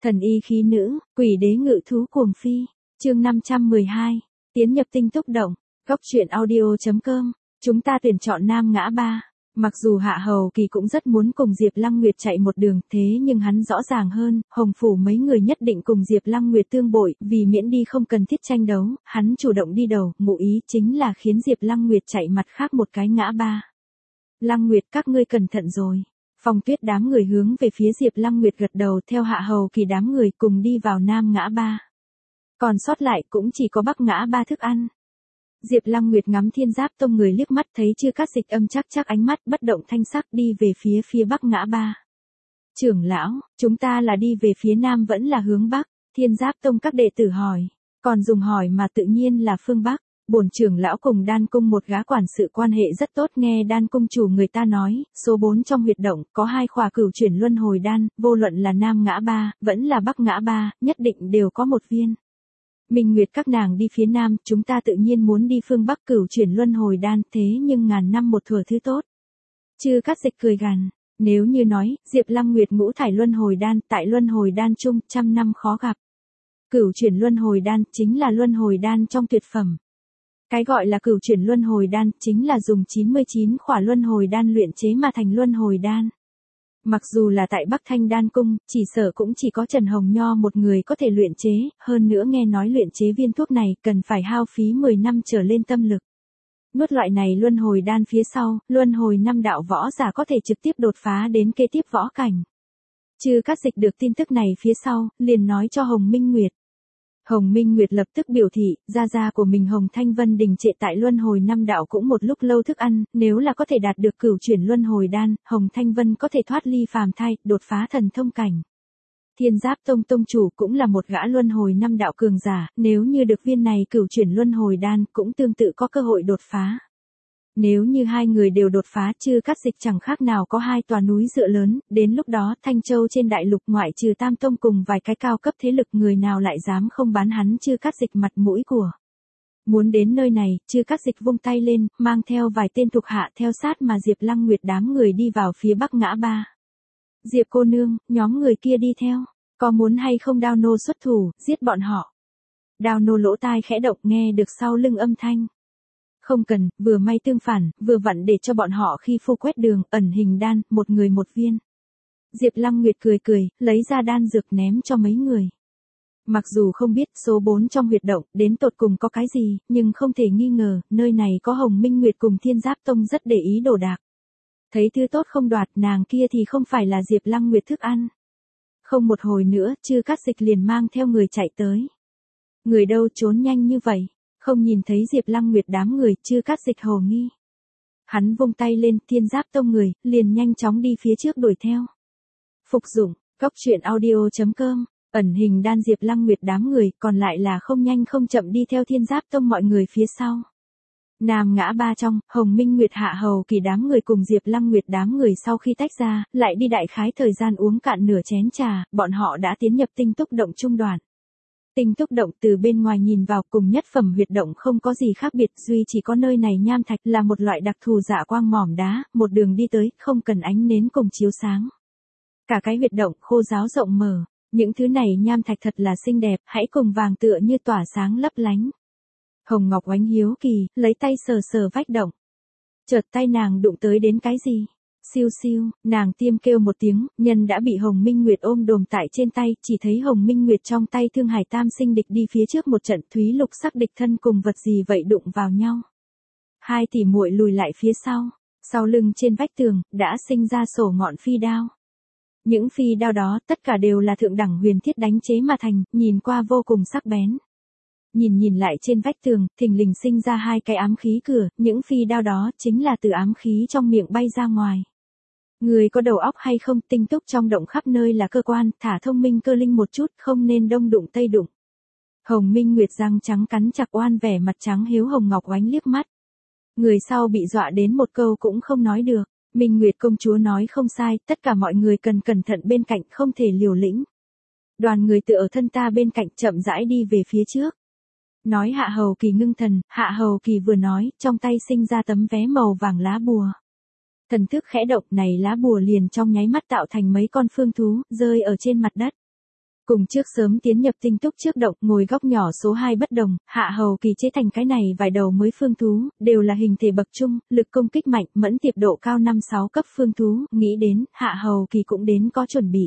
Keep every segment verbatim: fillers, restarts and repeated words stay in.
Thần y khí nữ, quỷ đế ngự thú cuồng phi. Chương năm trăm mười hai. Tiến nhập tinh túc động. Góc truyện audio chấm com. Chúng ta tuyển chọn nam ngã ba. Mặc dù Hạ Hầu Kỳ cũng rất muốn cùng Diệp Lăng Nguyệt chạy một đường, thế nhưng hắn rõ ràng hơn, Hồng phủ mấy người nhất định cùng Diệp Lăng Nguyệt tương bội, vì miễn đi không cần thiết tranh đấu, hắn chủ động đi đầu, ngụ ý chính là khiến Diệp Lăng Nguyệt chạy mặt khác một cái ngã ba. Lăng Nguyệt, các ngươi cẩn thận rồi. Phong Tuyết đám người hướng về phía Diệp Lăng Nguyệt gật đầu, theo Hạ Hầu Kỳ đám người cùng đi vào nam ngã ba. Còn sót lại cũng chỉ có bắc ngã ba thức ăn. Diệp Lăng Nguyệt ngắm Thiên Giáp Tông người liếc mắt, thấy Chư Cát Dịch âm chắc chắc ánh mắt bất động thanh sắc đi về phía phía bắc ngã ba. Trưởng lão, chúng ta là đi về phía nam vẫn là hướng bắc? Thiên Giáp Tông các đệ tử hỏi. Còn dùng hỏi mà tự nhiên là phương bắc. Bổn trưởng lão cùng Đan cung một gã quản sự quan hệ rất tốt, nghe Đan cung chủ người ta nói, số bốn trong huyệt động có hai khỏa cửu chuyển luân hồi đan, vô luận là nam ngã ba, vẫn là bắc ngã ba, nhất định đều có một viên. Minh Nguyệt các nàng đi phía nam, chúng ta tự nhiên muốn đi phương bắc cửu chuyển luân hồi đan, thế nhưng ngàn năm một thuở thứ tốt. Chư Cát Dịch cười gằn, nếu như nói, Diệp Lăng Nguyệt ngũ thải luân hồi đan, tại luân hồi đan chung, trăm năm khó gặp. Cửu chuyển luân hồi đan, chính là luân hồi đan trong tuyệt phẩm. Cái gọi là cửu chuyển luân hồi đan, chính là dùng chín mươi chín khỏa luân hồi đan luyện chế mà thành luân hồi đan. Mặc dù là tại Bắc Thanh Đan Cung, chỉ sợ cũng chỉ có Trần Hồng Nho một người có thể luyện chế, hơn nữa nghe nói luyện chế viên thuốc này cần phải hao phí mười năm trở lên tâm lực. Nuốt loại này luân hồi đan phía sau, luân hồi năm đạo võ giả có thể trực tiếp đột phá đến kế tiếp võ cảnh. Chư Cát Dịch được tin tức này phía sau, liền nói cho Hồng Minh Nguyệt. Hồng Minh Nguyệt lập tức biểu thị, gia gia của mình Hồng Thanh Vân đình trệ tại luân hồi năm đạo cũng một lúc lâu thức ăn, nếu là có thể đạt được cửu chuyển luân hồi đan, Hồng Thanh Vân có thể thoát ly phàm thai, đột phá thần thông cảnh. Thiên Giáp Tông tông chủ cũng là một gã luân hồi năm đạo cường giả, nếu như được viên này cửu chuyển luân hồi đan, cũng tương tự có cơ hội đột phá. Nếu như hai người đều đột phá, Chư Cát Dịch chẳng khác nào có hai tòa núi dựa lớn, đến lúc đó Thanh Châu trên đại lục ngoại trừ Tam Tông cùng vài cái cao cấp thế lực, người nào lại dám không bán hắn Chư Cát Dịch mặt mũi của. Muốn đến nơi này, Chư Cát Dịch vung tay lên, mang theo vài tên thuộc hạ theo sát mà Diệp Lăng Nguyệt đám người đi vào phía bắc ngã ba. Diệp cô nương, nhóm người kia đi theo, có muốn hay không Đao nô xuất thủ, giết bọn họ? Đao nô lỗ tai khẽ động, nghe được sau lưng âm thanh. Không cần, vừa may tương phản, vừa vặn để cho bọn họ khi phu quét đường, ẩn hình đan, một người một viên. Diệp Lăng Nguyệt cười cười, lấy ra đan dược ném cho mấy người. Mặc dù không biết số bốn trong huyệt động, đến tột cùng có cái gì, nhưng không thể nghi ngờ, nơi này có Hồng Minh Nguyệt cùng Thiên Giáp Tông rất để ý đồ đạc. Thấy thứ tốt không đoạt, nàng kia thì không phải là Diệp Lăng Nguyệt thức ăn. Không một hồi nữa, Chư Cát Dịch liền mang theo người chạy tới. Người đâu trốn nhanh như vậy? Không nhìn thấy Diệp Lăng Nguyệt đám người, Chư Cát Dịch hồ nghi. Hắn vung tay lên, Thiên Giáp Tông người, liền nhanh chóng đi phía trước đuổi theo. Phục dụng, góc truyện audio chấm com, ẩn hình đan Diệp Lăng Nguyệt đám người, còn lại là không nhanh không chậm đi theo Thiên Giáp Tông mọi người phía sau. Nam ngã ba trong, Hồng Minh Nguyệt Hạ Hầu Kỳ đám người cùng Diệp Lăng Nguyệt đám người sau khi tách ra, lại đi đại khái thời gian uống cạn nửa chén trà, bọn họ đã tiến nhập tinh túc động trung đoạn. Tinh túc động từ bên ngoài nhìn vào cùng nhất phẩm huyệt động không có gì khác biệt, duy chỉ có nơi này nham thạch là một loại đặc thù dạ quang mỏm đá, một đường đi tới, không cần ánh nến cùng chiếu sáng. Cả cái huyệt động khô ráo rộng mở, những thứ này nham thạch thật là xinh đẹp, hãy cùng vàng tựa như tỏa sáng lấp lánh. Hồng Ngọc Oánh hiếu kỳ, lấy tay sờ sờ vách động. Chợt tay nàng đụng tới đến cái gì? Siêu siêu, nàng tiêm kêu một tiếng, nhân đã bị Hồng Minh Nguyệt ôm đồm tại trên tay, chỉ thấy Hồng Minh Nguyệt trong tay Thương Hải Tam Sinh địch đi phía trước một trận, Thúy Lục sắc địch thân cùng vật gì vậy đụng vào nhau. Hai tỷ muội lùi lại phía sau, sau lưng trên vách tường, đã sinh ra sổ ngọn phi đao. Những phi đao đó, tất cả đều là thượng đẳng huyền thiết đánh chế mà thành, nhìn qua vô cùng sắc bén. Nhìn nhìn lại trên vách tường, thình lình sinh ra hai cái ám khí cửa, những phi đao đó chính là từ ám khí trong miệng bay ra ngoài. Người có đầu óc hay không, tinh túc trong động khắp nơi là cơ quan, thả thông minh cơ linh một chút, không nên đông đụng tây đụng. Hồng Minh Nguyệt răng trắng cắn chặt oan, vẻ mặt trắng hiếu Hồng Ngọc Oánh liếc mắt. Người sau bị dọa đến một câu cũng không nói được. Minh Nguyệt công chúa nói không sai, tất cả mọi người cần cẩn thận bên cạnh, không thể liều lĩnh. Đoàn người tự ở thân ta bên cạnh, chậm rãi đi về phía trước. Nói Hạ Hầu Kỳ ngưng thần, Hạ Hầu Kỳ vừa nói, trong tay sinh ra tấm vé màu vàng lá bùa. Thần thức khẽ động, này lá bùa liền trong nháy mắt tạo thành mấy con phương thú, rơi ở trên mặt đất. Cùng trước sớm tiến nhập tinh túc trước động, ngồi góc nhỏ số hai bất đồng, Hạ Hầu Kỳ chế thành cái này vài đầu mới phương thú, đều là hình thể bậc trung, lực công kích mạnh, mẫn tiệp độ cao năm sáu cấp phương thú, nghĩ đến, Hạ Hầu Kỳ cũng đến có chuẩn bị.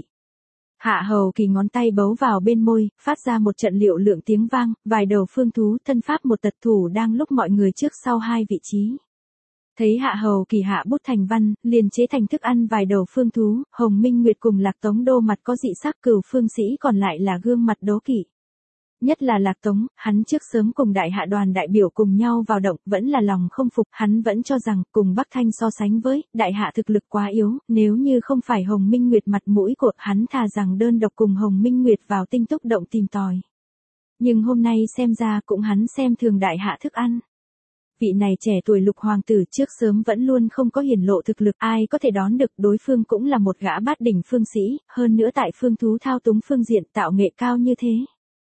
Hạ Hầu Kỳ ngón tay bấu vào bên môi, phát ra một trận liệu lượng tiếng vang, vài đầu phương thú, thân pháp một tật thủ đang lúc mọi người trước sau hai vị trí. Thấy Hạ Hầu Kỳ hạ bút thành văn, liền chế thành thức ăn vài đầu phương thú, Hồng Minh Nguyệt cùng Lạc Tống đô mặt có dị sắc, Cửu phương sĩ còn lại là gương mặt đố kỵ. Nhất là Lạc Tống, hắn trước sớm cùng đại hạ đoàn đại biểu cùng nhau vào động, vẫn là lòng không phục, hắn vẫn cho rằng, cùng Bắc Thanh so sánh với, đại hạ thực lực quá yếu, nếu như không phải Hồng Minh Nguyệt mặt mũi của hắn thà rằng đơn độc cùng Hồng Minh Nguyệt vào tinh túc động tìm tòi. Nhưng hôm nay xem ra cũng hắn xem thường đại hạ thức ăn. Vị này trẻ tuổi lục hoàng tử trước sớm vẫn luôn không có hiển lộ thực lực, ai có thể đón được, đối phương cũng là một gã bát đỉnh phương sĩ, hơn nữa tại phương thú thao túng phương diện tạo nghệ cao như thế.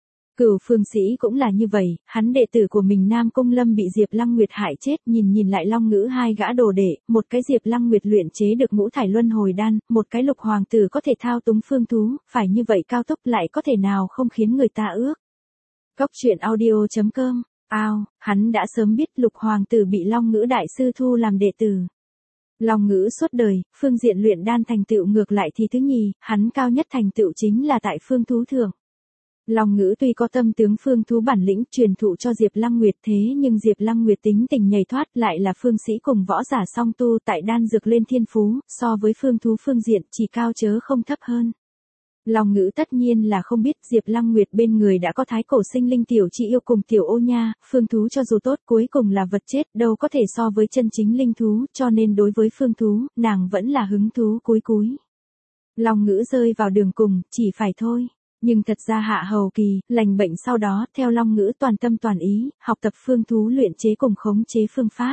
Cửu phương sĩ cũng là như vậy, hắn đệ tử của mình Nam Cung Lâm bị Diệp Lăng Nguyệt hại chết, nhìn nhìn lại Long Ngữ hai gã đồ đệ, một cái Diệp Lăng Nguyệt luyện chế được ngũ thải luân hồi đan, một cái lục hoàng tử có thể thao túng phương thú, phải như vậy cao tốc lại có thể nào không khiến người ta ước. Góc truyện audio chấm com. Ao, hắn đã sớm biết lục hoàng tử bị Long Ngữ đại sư thu làm đệ tử. Long Ngữ suốt đời, phương diện luyện đan thành tựu ngược lại thì thứ nhì, hắn cao nhất thành tựu chính là tại phương thú thượng. Long Ngữ tuy có tâm tướng phương thú bản lĩnh truyền thụ cho Diệp Lăng Nguyệt thế nhưng Diệp Lăng Nguyệt tính tình nhảy thoát lại là phương sĩ cùng võ giả song tu tại đan dược lên thiên phú, so với phương thú phương diện chỉ cao chớ không thấp hơn. Long Ngữ tất nhiên là không biết Diệp Lăng Nguyệt bên người đã có thái cổ sinh linh tiểu chị yêu cùng tiểu ô nha, phương thú cho dù tốt cuối cùng là vật chết đâu có thể so với chân chính linh thú, cho nên đối với phương thú, nàng vẫn là hứng thú cúi cúi. Long Ngữ rơi vào đường cùng, chỉ phải thôi. Nhưng thật ra Hạ Hầu Kỳ, lành bệnh sau đó, theo Long Ngữ toàn tâm toàn ý, học tập phương thú luyện chế cùng khống chế phương pháp.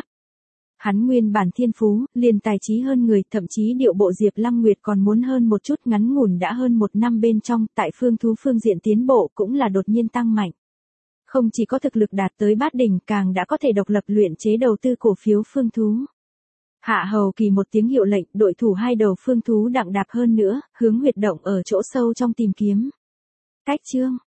Hắn nguyên bản thiên phú, liền tài trí hơn người, thậm chí điệu bộ Diệp Lăng Nguyệt còn muốn hơn một chút, ngắn ngủn đã hơn một năm bên trong, tại phương thú phương diện tiến bộ cũng là đột nhiên tăng mạnh. Không chỉ có thực lực đạt tới bát đỉnh, càng đã có thể độc lập luyện chế đầu tư cổ phiếu phương thú. Hạ Hầu Kỳ một tiếng hiệu lệnh, đội thủ hai đầu phương thú đặng đạp hơn nữa, hướng huyệt động ở chỗ sâu trong tìm kiếm. Cách chương